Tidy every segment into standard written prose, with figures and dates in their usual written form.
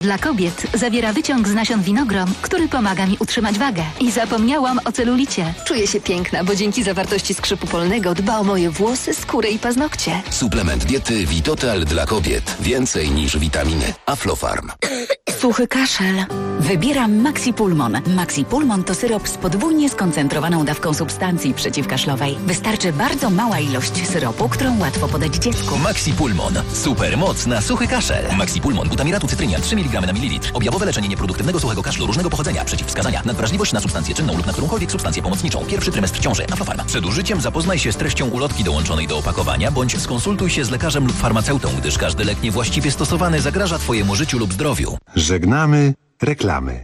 Dla kobiet zawiera wyciąg z nasion winogron, który pomaga mi utrzymać wagę. I zapomniałam o celulicie. Czuję się piękna, bo dzięki zawartości skrzypu polnego dba o moje włosy, skórę i paznokcie. Suplement diety Vitotal dla kobiet. Więcej niż witaminy. Aflofarm. Suchy kaszel. Wybieram Maxi Pulmon. Maxi Pulmon to syrop z podwójnie skoncentrowaną dawką substancji przeciwkaszlowej. Wystarczy bardzo mała ilość syropu, którą łatwo podać dziecku. Maxi Pulmon. Super moc na suchy kaszel. Maxi Pulmon. Butamiratu cytrynia 3 mg na mililitr. Objawowe leczenie nieproduktywnego suchego kaszlu różnego pochodzenia. Przeciwwskazania. Nadwrażliwość na substancję czynną lub na którąkolwiek substancję pomocniczą. Pierwszy trymestr ciąży. Aflofarm. Przed użyciem zapoznaj się z treścią ulotki dołączonej do opakowania, bądź skonsultuj się z lekarzem lub farmaceutą, gdyż każdy lek niewłaściwie stosowany zagraża Twojemu życiu lub zdrowiu. Żegnamy reklamy.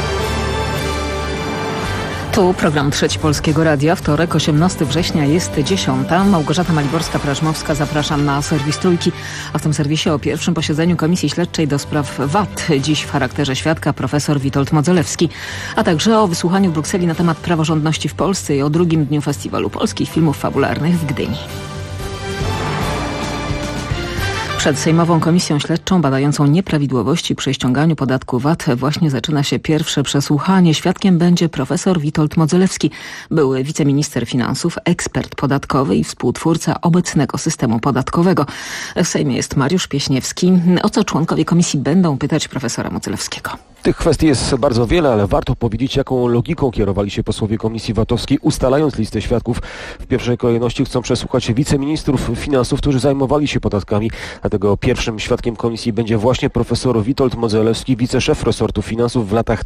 Tu program Trzeci Polskiego Radia. Wtorek, 18 września, jest 10. Małgorzata Maliborska-Prażmowska, zapraszam na serwis Trójki. A w tym serwisie o pierwszym posiedzeniu Komisji Śledczej do spraw VAT. Dziś w charakterze świadka profesor Witold Modzelewski. A także o wysłuchaniu w Brukseli na temat praworządności w Polsce i o drugim dniu Festiwalu Polskich Filmów Fabularnych w Gdyni. Przed Sejmową Komisją Śledczą badającą nieprawidłowości przy ściąganiu podatku VAT właśnie zaczyna się pierwsze przesłuchanie. Świadkiem będzie profesor Witold Modzelewski, były wiceminister finansów, ekspert podatkowy i współtwórca obecnego systemu podatkowego. W Sejmie jest Mariusz Pieśniewski. O co członkowie komisji będą pytać profesora Modzelewskiego? Tych kwestii jest bardzo wiele, ale warto powiedzieć, jaką logiką kierowali się posłowie Komisji VAT-owskiej, ustalając listę świadków. W pierwszej kolejności chcą przesłuchać wiceministrów finansów, którzy zajmowali się podatkami. Dlatego pierwszym świadkiem komisji będzie właśnie profesor Witold Modzelewski, wiceszef resortu finansów w latach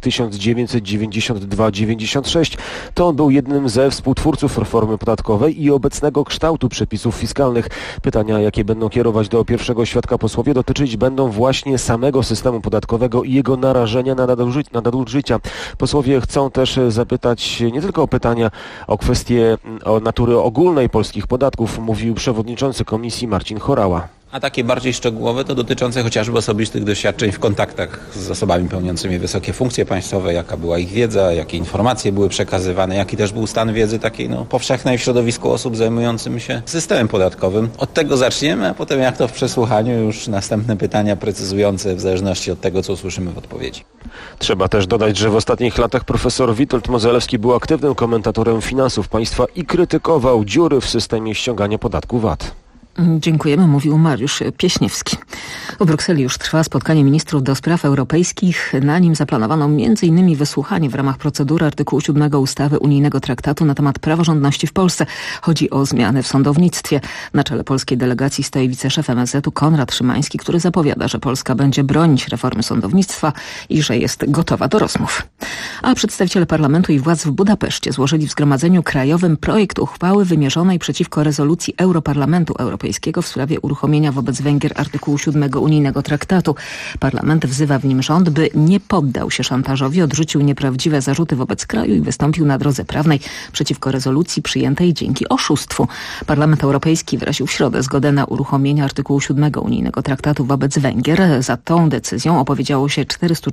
1992-96. To on był jednym ze współtwórców reformy podatkowej i obecnego kształtu przepisów fiskalnych. Pytania, jakie będą kierować do pierwszego świadka posłowie, dotyczyć będą właśnie samego systemu podatkowego i jego narażenia na nadużycia. Posłowie chcą też zapytać nie tylko o pytania o kwestie o natury ogólnej polskich podatków, mówił przewodniczący komisji Marcin Horała. A takie bardziej szczegółowe to dotyczące chociażby osobistych doświadczeń w kontaktach z osobami pełniącymi wysokie funkcje państwowe, jaka była ich wiedza, jakie informacje były przekazywane, jaki też był stan wiedzy takiej powszechnej w środowisku osób zajmującym się systemem podatkowym. Od tego zaczniemy, a potem jak to w przesłuchaniu już następne pytania precyzujące w zależności od tego, co usłyszymy w odpowiedzi. Trzeba też dodać, że w ostatnich latach profesor Witold Modzelewski był aktywnym komentatorem finansów państwa i krytykował dziury w systemie ściągania podatku VAT. Dziękujemy, mówił Mariusz Pieśniewski. W Brukseli już trwa spotkanie ministrów do spraw europejskich. Na nim zaplanowano m.in. wysłuchanie w ramach procedury artykułu 7 ustawy unijnego traktatu na temat praworządności w Polsce. Chodzi o zmiany w sądownictwie. Na czele polskiej delegacji stoi wiceszef MSZ-u Konrad Szymański, który zapowiada, że Polska będzie bronić reformy sądownictwa i że jest gotowa do rozmów. A przedstawiciele parlamentu i władz w Budapeszcie złożyli w Zgromadzeniu Krajowym projekt uchwały wymierzonej przeciwko rezolucji Europarlamentu Europejskiego w sprawie uruchomienia wobec Węgier artykułu 7 unijnego traktatu. Parlament wzywa w nim rząd, by nie poddał się szantażowi, odrzucił nieprawdziwe zarzuty wobec kraju i wystąpił na drodze prawnej przeciwko rezolucji przyjętej dzięki oszustwu. Parlament Europejski wyraził w środę zgodę na uruchomienie artykułu 7 unijnego traktatu wobec Węgier. Za tą decyzją opowiedziało się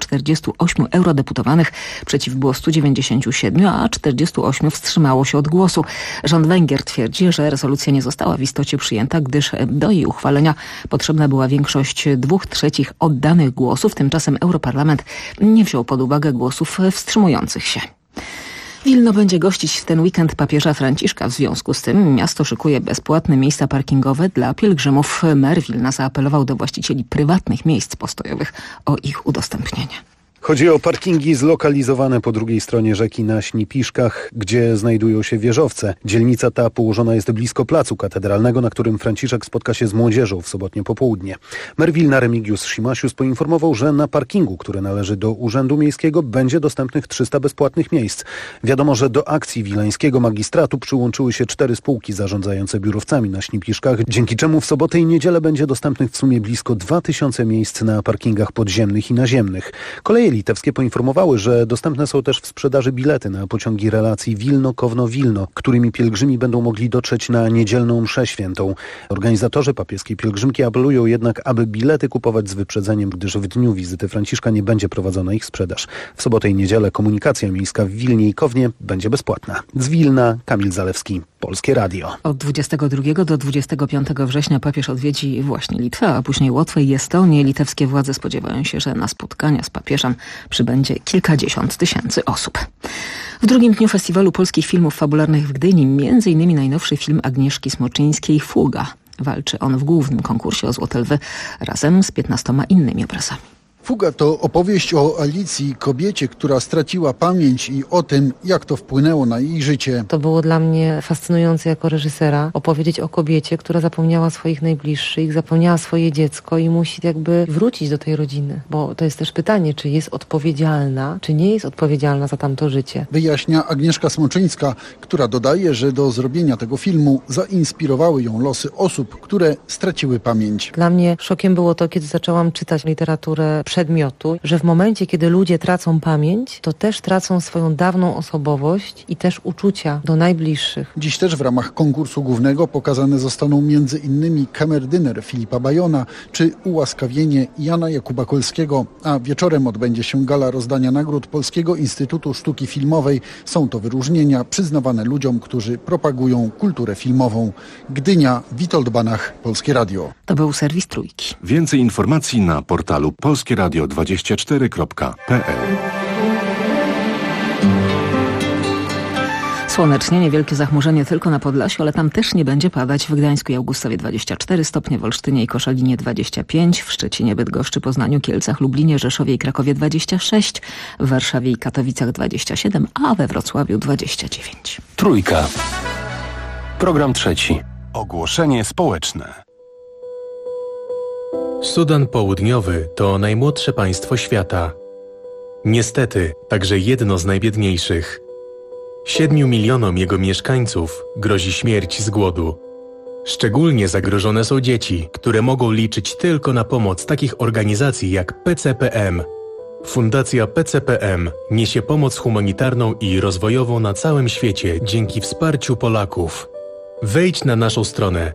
448 eurodeputowanych, przeciw było 197, a 48 wstrzymało się od głosu. Rząd Węgier twierdzi, że rezolucja nie została w istocie przyjęta, gdyż do jej uchwalenia potrzebna była większość 2/3 oddanych głosów. Tymczasem Europarlament nie wziął pod uwagę głosów wstrzymujących się. Wilno będzie gościć w ten weekend papieża Franciszka. W związku z tym miasto szykuje bezpłatne miejsca parkingowe dla pielgrzymów. Mer Wilna zaapelował do właścicieli prywatnych miejsc postojowych o ich udostępnienie. Chodzi o parkingi zlokalizowane po drugiej stronie rzeki na Śnipiszkach, gdzie znajdują się wieżowce. Dzielnica ta położona jest blisko placu katedralnego, na którym Franciszek spotka się z młodzieżą w sobotnie popołudnie. Mer Wilna Remigiusz Szymasius poinformował, że na parkingu, który należy do Urzędu Miejskiego, będzie dostępnych 300 bezpłatnych miejsc. Wiadomo, że do akcji wileńskiego magistratu przyłączyły się 4 spółki zarządzające biurowcami na Śnipiszkach, dzięki czemu w sobotę i niedzielę będzie dostępnych w sumie blisko 2000 miejsc na parkingach podziemnych i naziemnych. Koleje litewskie poinformowały, że dostępne są też w sprzedaży bilety na pociągi relacji Wilno-Kowno-Wilno, którymi pielgrzymi będą mogli dotrzeć na niedzielną mszę świętą. Organizatorzy papieskiej pielgrzymki apelują jednak, aby bilety kupować z wyprzedzeniem, gdyż w dniu wizyty Franciszka nie będzie prowadzona ich sprzedaż. W sobotę i niedzielę komunikacja miejska w Wilnie i Kownie będzie bezpłatna. Z Wilna Kamil Zalewski, Polskie Radio. Od 22 do 25 września papież odwiedzi właśnie Litwę, a później Łotwę i Estonię. Litewskie władze spodziewają się, że na spotkania z papieżem przybędzie kilkadziesiąt tysięcy osób. W drugim dniu Festiwalu Polskich Filmów Fabularnych w Gdyni m.in. najnowszy film Agnieszki Smoczyńskiej Fuga. Walczy on w głównym konkursie o Złote Lwy razem z 15 innymi obrazami. Fuga to opowieść o Alicji, kobiecie, która straciła pamięć i o tym, jak to wpłynęło na jej życie. To było dla mnie fascynujące jako reżysera, opowiedzieć o kobiecie, która zapomniała swoich najbliższych, zapomniała swoje dziecko i musi jakby wrócić do tej rodziny. Bo to jest też pytanie, czy jest odpowiedzialna, czy nie jest odpowiedzialna za tamto życie. Wyjaśnia Agnieszka Smoczyńska, która dodaje, że do zrobienia tego filmu zainspirowały ją losy osób, które straciły pamięć. Dla mnie szokiem było to, kiedy zaczęłam czytać literaturę przedmiotu, że w momencie, kiedy ludzie tracą pamięć, to też tracą swoją dawną osobowość i też uczucia do najbliższych. Dziś też w ramach konkursu głównego pokazane zostaną m.in. Kamerdyner Filipa Bajona czy Ułaskawienie Jana Jakuba Kolskiego, a wieczorem odbędzie się gala rozdania nagród Polskiego Instytutu Sztuki Filmowej. Są to wyróżnienia przyznawane ludziom, którzy propagują kulturę filmową. Gdynia, Witold Banach, Polskie Radio. To był serwis Trójki. Więcej informacji na portalu polskieradio24.pl. Słonecznie, niewielkie zachmurzenie tylko na Podlasiu, ale tam też nie będzie padać. W Gdańsku i Augustowie 24 stopnie, w Olsztynie i Koszalinie 25, w Szczecinie, Bydgoszczy, Poznaniu, Kielcach, Lublinie, Rzeszowie i Krakowie 26, w Warszawie i Katowicach 27, a we Wrocławiu 29. Trójka. Program trzeci. Ogłoszenie społeczne. Sudan Południowy to najmłodsze państwo świata. Niestety, także jedno z najbiedniejszych. 7 milionom jego mieszkańców grozi śmierć z głodu. Szczególnie zagrożone są dzieci, które mogą liczyć tylko na pomoc takich organizacji jak PCPM. Fundacja PCPM niesie pomoc humanitarną i rozwojową na całym świecie dzięki wsparciu Polaków. Wejdź na naszą stronę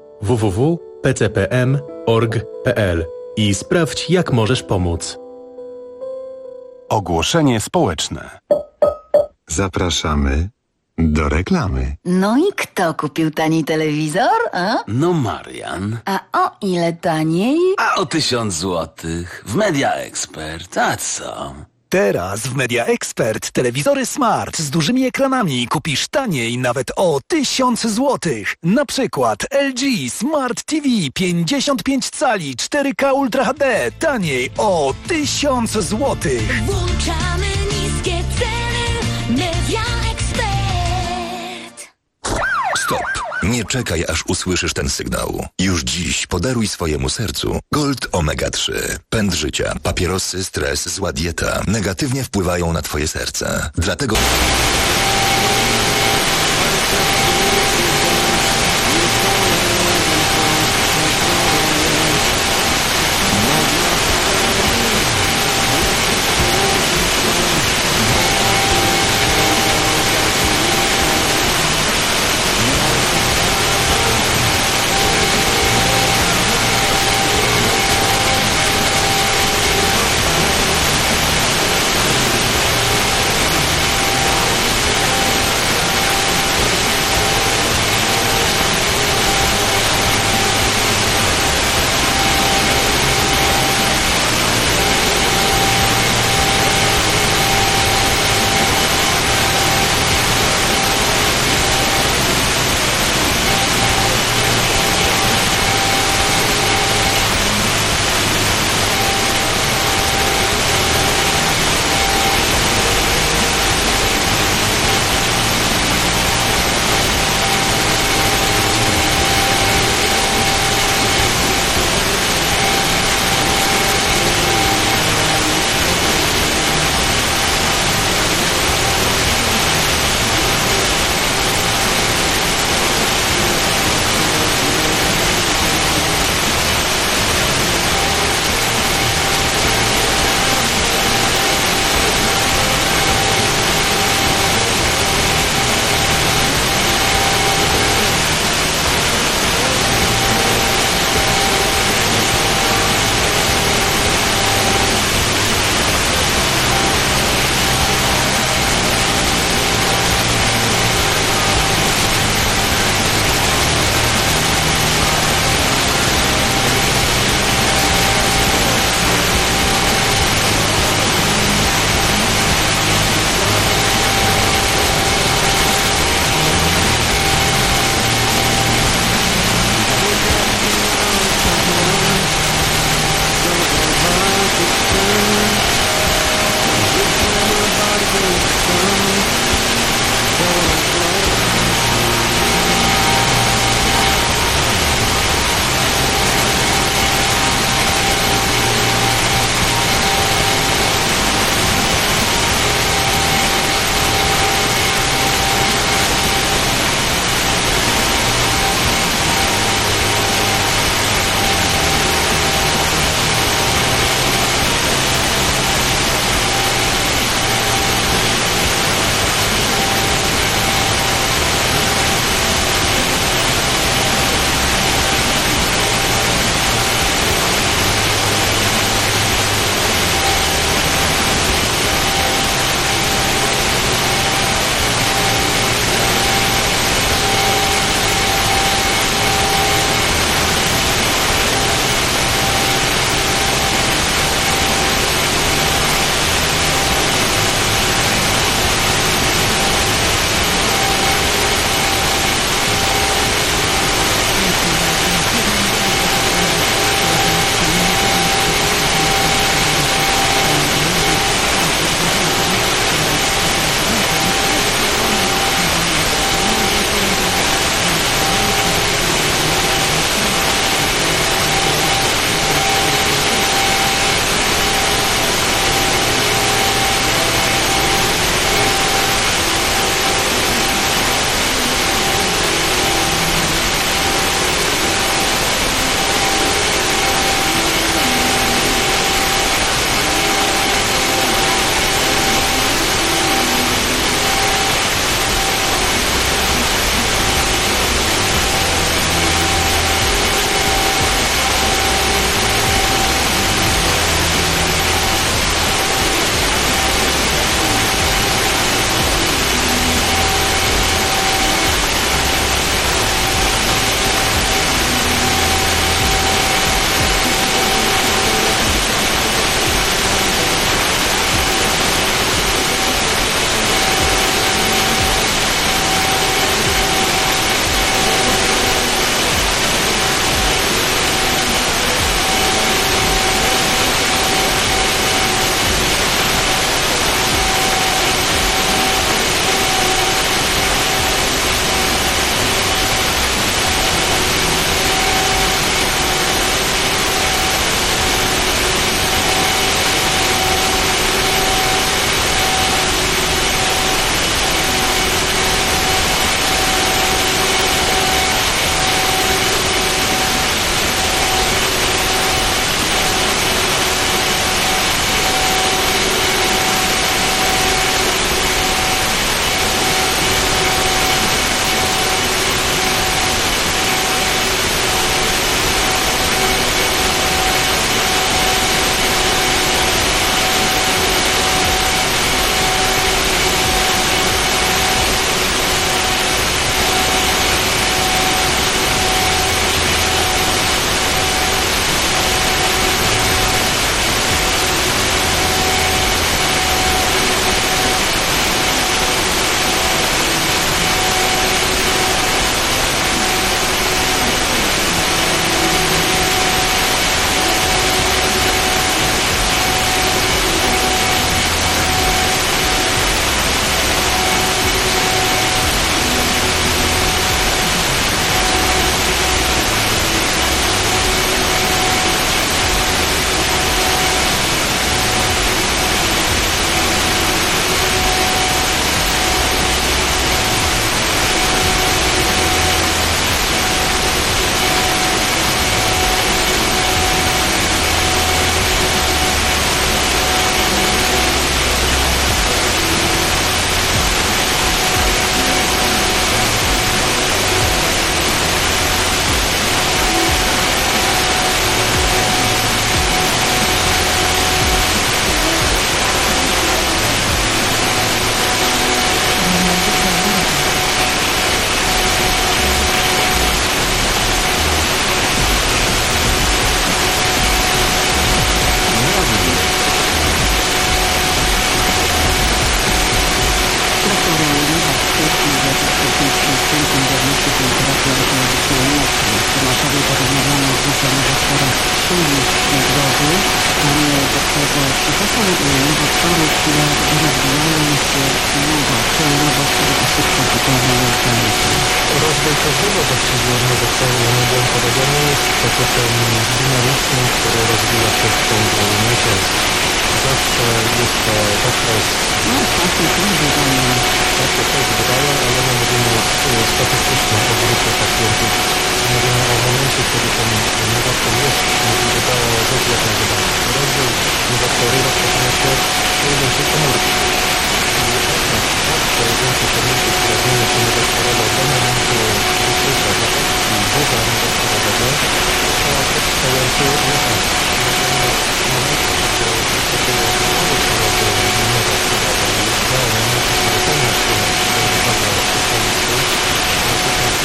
www.pcpm.org.pl i sprawdź, jak możesz pomóc. Ogłoszenie społeczne. Zapraszamy do reklamy. No i kto kupił tani telewizor? A? No Marian. A o ile taniej? A o 1000 złotych. W Media Expert. A co? Teraz w Media Expert telewizory smart z dużymi ekranami kupisz taniej nawet o 1000 złotych. Na przykład LG Smart TV 55 cali 4K Ultra HD taniej o 1000 złotych. Włączamy niskie ceny. Media Expert. Stop! Nie czekaj, aż usłyszysz ten sygnał. Już dziś podaruj swojemu sercu Gold Omega 3. Pęd życia, papierosy, stres, zła dieta negatywnie wpływają na twoje serce. Dlatego... To są nowotwory, które rozwijają się długo, nowotwory ośrodkowe organizmu. Rozwój każdego właściwie nowotworu nowotworowego nie jest procesem dynamicznym, który rozwija się w ciągu miesięcy. Zawsze jest to okres... Takie też bywają. Takie też bywają, ale my mówimy statystycznie o grupie pacjentów. Mówimy o momencie, kiedy ten nowotwór jest możliwy do zdiagnozowania. Rozwój nowotworu rozpoczyna się w pojedynczej komórce. Od pojedynczej komórki, która zmienia się nowotworowo do momentu wykrycia źródła nowotworowego, trwa trwający miesiąc. Natomiast w momencie, kiedy występuje nowy przerodzaj nowotworowy i do momentu zlecenia się do wypadku specjalisty, natychmiast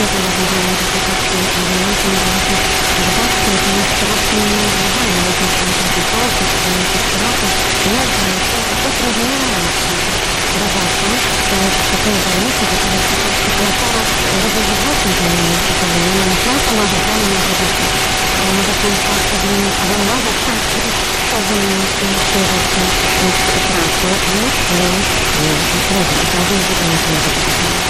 to rozwiązanie interpretacji argumentu możecie zobaczcie, to jest strasznie niewyzwanie, ale to jest komplikować, to jest strasznie niewyzwanie, to zrozumiałe. Robaczą, to jest takie warunki, to jest teraz rozwiązywacją tej przypomnienia, często narzekamy na roboty, ale może to jest tak, że może tak, powinien się pracy, a myślę, że to jest problem. Każdy z tego nie